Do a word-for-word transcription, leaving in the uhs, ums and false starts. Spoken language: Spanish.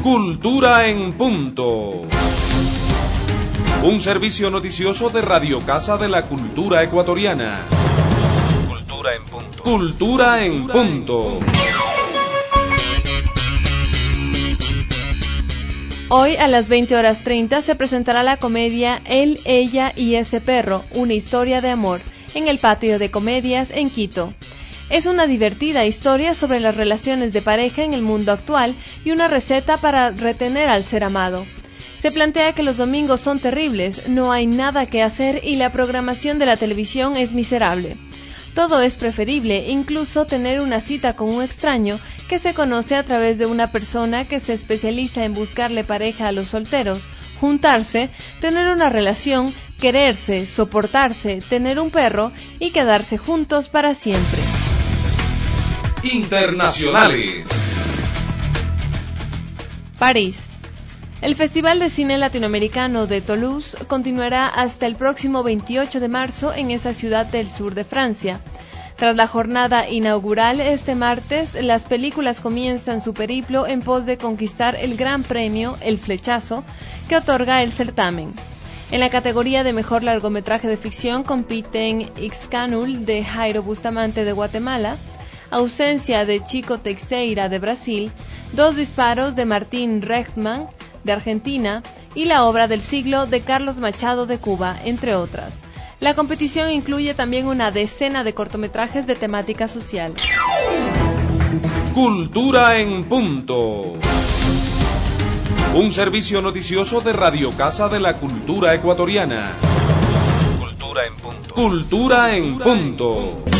Cultura en Punto. Un servicio noticioso de Radio Casa de la Cultura Ecuatoriana. Cultura en Punto. Cultura en Punto. Hoy a las veinte horas treinta se presentará la comedia Él, ella y ese perro, una historia de amor, en el Patio de Comedias en Quito. Es una divertida historia sobre las relaciones de pareja en el mundo actual y una receta para retener al ser amado. Se plantea que los domingos son terribles, no hay nada que hacer y la programación de la televisión es miserable. Todo es preferible, incluso tener una cita con un extraño que se conoce a través de una persona que se especializa en buscarle pareja a los solteros, juntarse, tener una relación, quererse, soportarse, tener un perro y quedarse juntos para siempre. Internacionales. París. El Festival de Cine Latinoamericano de Toulouse continuará hasta el próximo veintiocho de marzo en esa ciudad del sur de Francia. Tras la jornada inaugural este martes, las películas comienzan su periplo en pos de conquistar el gran premio, el Flechazo, que otorga el certamen. En la categoría de mejor largometraje de ficción compiten Ixcanul de Jairo Bustamante de Guatemala, Ausencia de Chico Teixeira de Brasil, Dos disparos de Martín Rechtman de Argentina y La obra del siglo de Carlos Machado de Cuba, entre otras. La competición incluye también una decena de cortometrajes de temática social. Cultura en Punto. Un servicio noticioso de Radio Casa de la Cultura Ecuatoriana. Cultura en Punto. Cultura en Punto.